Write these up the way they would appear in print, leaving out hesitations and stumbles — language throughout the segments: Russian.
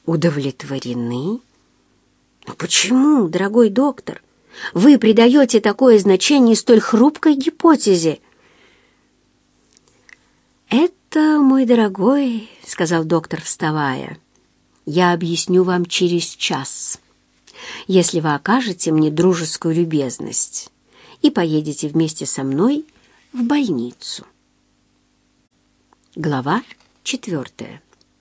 Удовлетворены? Но почему, дорогой доктор, вы придаете такое значение столь хрупкой гипотезе? «Это, мой дорогой, — сказал доктор, вставая, — я объясню вам через час, если вы окажете мне дружескую любезность и поедете вместе со мной в больницу». Глава 4.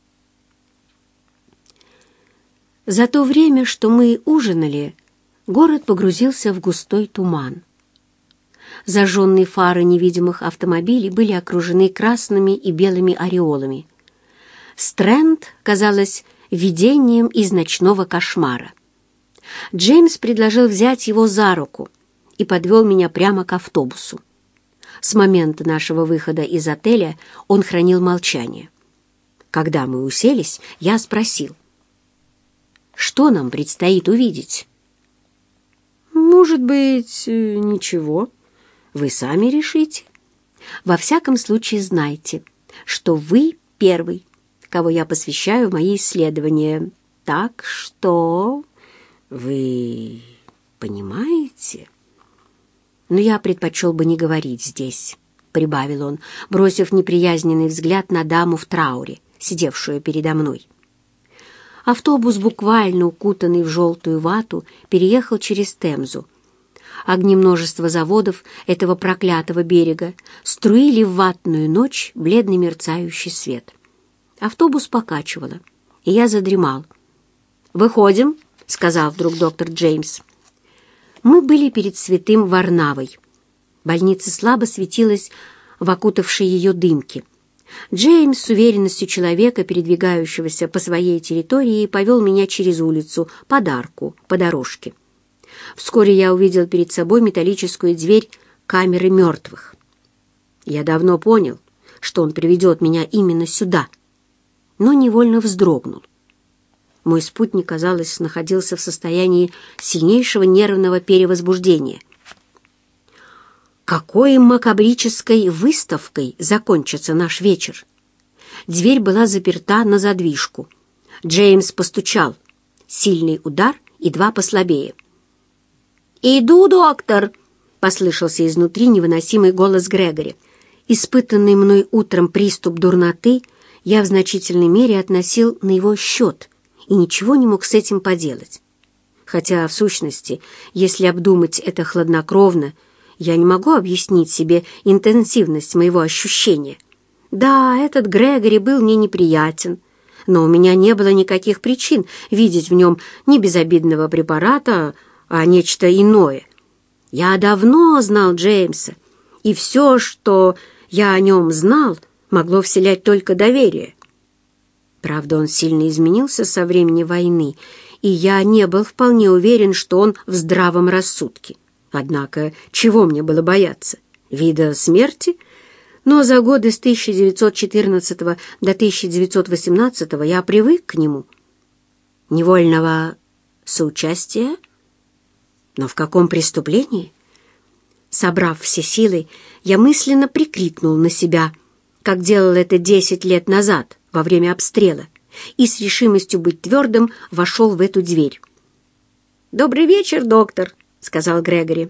За то время, что мы ужинали, город погрузился в густой туман. Зажженные фары невидимых автомобилей были окружены красными и белыми ореолами. Стрэнд казалось видением из ночного кошмара. Джеймс предложил взять его за руку и подвел меня прямо к автобусу. С момента нашего выхода из отеля он хранил молчание. Когда мы уселись, я спросил: «Что нам предстоит увидеть?» «Может быть, ничего. Вы сами решите. Во всяком случае, знайте, что вы первый, кого я посвящаю в мои исследования. Так что вы понимаете?» «Но я предпочел бы не говорить здесь», — прибавил он, бросив неприязненный взгляд на даму в трауре, сидевшую передо мной. Автобус, буквально укутанный в желтую вату, переехал через Темзу. Огни множества заводов этого проклятого берега струили в ватную ночь бледный мерцающий свет. Автобус покачивало, и я задремал. «Выходим», — сказал вдруг доктор Джеймс. Мы были перед святым Варнавой. Больница слабо светилась в окутавшей ее дымке. Джеймс с уверенностью человека, передвигающегося по своей территории, повел меня через улицу, под арку, по дорожке. Вскоре я увидел перед собой металлическую дверь камеры мертвых. Я давно понял, что он приведет меня именно сюда, но невольно вздрогнул. Мой спутник, казалось, находился в состоянии сильнейшего нервного перевозбуждения. Какой макабрической выставкой закончится наш вечер? Дверь была заперта на задвижку. Джеймс постучал. Сильный удар и два послабее. «Иду, доктор!» — послышался изнутри невыносимый голос Грегори. Испытанный мной утром приступ дурноты я в значительной мере относил на его счет и ничего не мог с этим поделать. Хотя, в сущности, если обдумать это хладнокровно, я не могу объяснить себе интенсивность моего ощущения. Да, этот Грегори был мне неприятен, но у меня не было никаких причин видеть в нем не безобидного препарата, а нечто иное. Я давно знал Джеймса, и все, что я о нем знал, могло вселять только доверие. Правда, он сильно изменился со времени войны, и я не был вполне уверен, что он в здравом рассудке. Однако, чего мне было бояться? Вида смерти? Но за годы с 1914 до 1918 я привык к нему. Невольного соучастия? Но в каком преступлении? Собрав все силы, я мысленно прикрикнул на себя, как делал это 10 лет назад во время обстрела, и с решимостью быть твердым вошел в эту дверь. «Добрый вечер, доктор», — сказал Грегори.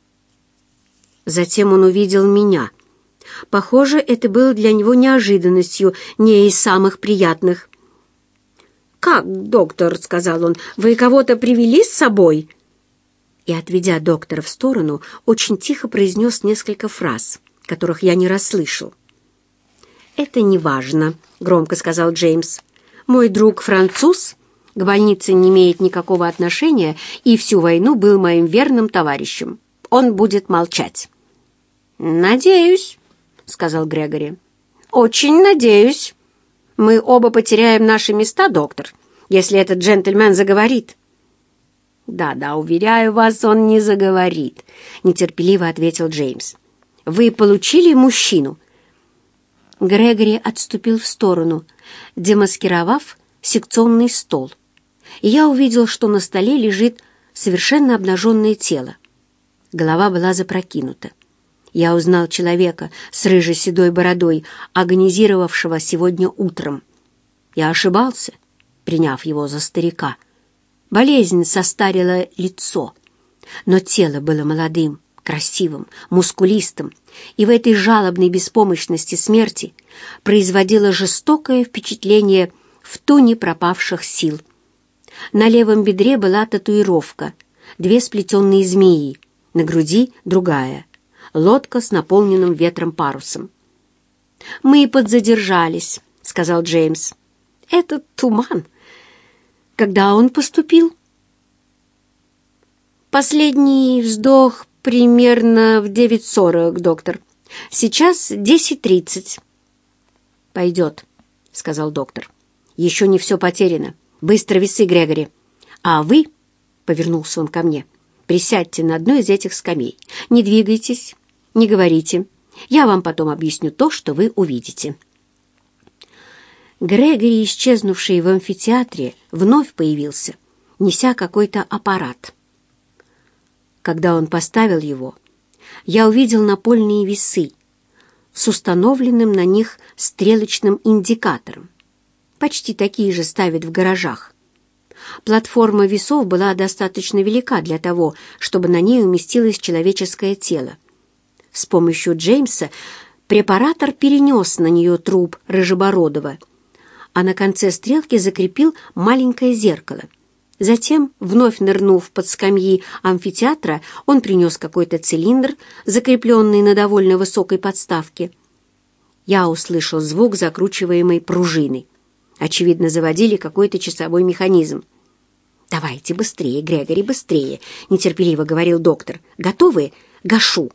Затем он увидел меня. Похоже, это было для него неожиданностью, не из самых приятных. «Как, доктор?» — сказал он. «Вы кого-то привели с собой?» И, отведя доктора в сторону, очень тихо произнес несколько фраз, которых я не расслышал. «Это не важно», — громко сказал Джеймс. «Мой друг француз к больнице не имеет никакого отношения и всю войну был моим верным товарищем. Он будет молчать». «Надеюсь», — сказал Грегори. «Очень надеюсь. Мы оба потеряем наши места, доктор, если этот джентльмен заговорит». «Да-да, уверяю вас, он не заговорит», — нетерпеливо ответил Джеймс. «Вы получили мужчину?» Грегори отступил в сторону, демаскировав секционный стол, и я увидел, что на столе лежит совершенно обнаженное тело. Голова была запрокинута. Я узнал человека с рыжей-седой бородой, агонизировавшего сегодня утром. Я ошибался. приняв его за старика. Болезнь состарила лицо, но тело было молодым, красивым, мускулистым, и в этой жалобной беспомощности смерти производило жестокое впечатление в туне пропавших сил. На левом бедре была татуировка, 2 сплетенные змеи, на груди другая, лодка с наполненным ветром парусом. «Мы подзадержались», — сказал Джеймс. «Этот туман. Когда он поступил?» «Последний вздох примерно в 9:40, доктор. Сейчас 10:30. «Пойдет», — сказал доктор. «Еще не все потеряно. Быстро весы, Грегори. А вы, — повернулся он ко мне, — присядьте на одной из этих скамей. Не двигайтесь, не говорите. Я вам потом объясню то, что вы увидите». Грегори, исчезнувший в амфитеатре, вновь появился, неся какой-то аппарат. Когда он поставил его, я увидел напольные весы с установленным на них стрелочным индикатором. Почти такие же ставят в гаражах. Платформа весов была достаточно велика для того, чтобы на ней уместилось человеческое тело. С помощью Джеймса препаратор перенес на нее труп Рыжебородова, а на конце стрелки закрепил маленькое зеркало. Затем, вновь нырнув под скамьи амфитеатра, он принес какой-то цилиндр, закрепленный на довольно высокой подставке. Я услышал звук закручиваемой пружины. Очевидно, заводили какой-то часовой механизм. «Давайте быстрее, Грегори, быстрее!» — нетерпеливо говорил доктор. «Готовы? Гашу!»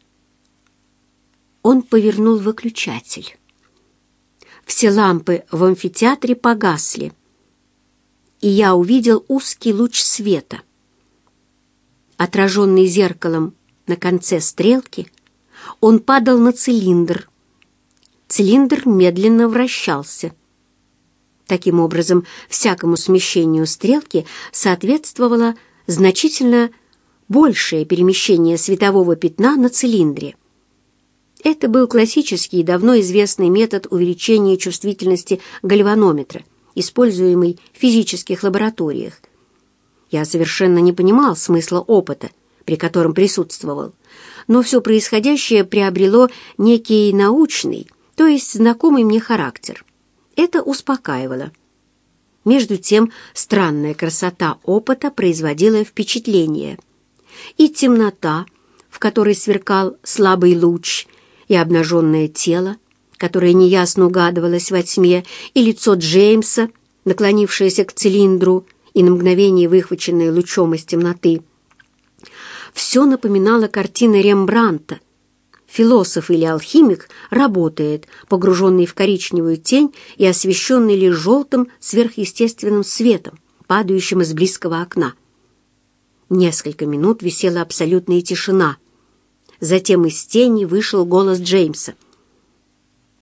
Он повернул выключатель. Все лампы в амфитеатре погасли, и я увидел узкий луч света. Отраженный зеркалом на конце стрелки, он падал на цилиндр. Цилиндр медленно вращался. Таким образом, всякому смещению стрелки соответствовало значительно большее перемещение светового пятна на цилиндре. Это был классический и давно известный метод увеличения чувствительности гальванометра, используемый в физических лабораториях. Я совершенно не понимал смысла опыта, при котором присутствовал, но все происходящее приобрело некий научный, то есть знакомый мне характер. Это успокаивало. Между тем, странная красота опыта производила впечатление. И темнота, в которой сверкал слабый луч, и обнаженное тело, которое неясно угадывалось во тьме, и лицо Джеймса, наклонившееся к цилиндру и на мгновение выхваченное лучом из темноты. Все напоминало картины Рембрандта. Философ или алхимик работает, погруженный в коричневую тень и освещенный лишь желтым сверхъестественным светом, падающим из близкого окна. Несколько минут висела абсолютная тишина. Затем из тени вышел голос Джеймса.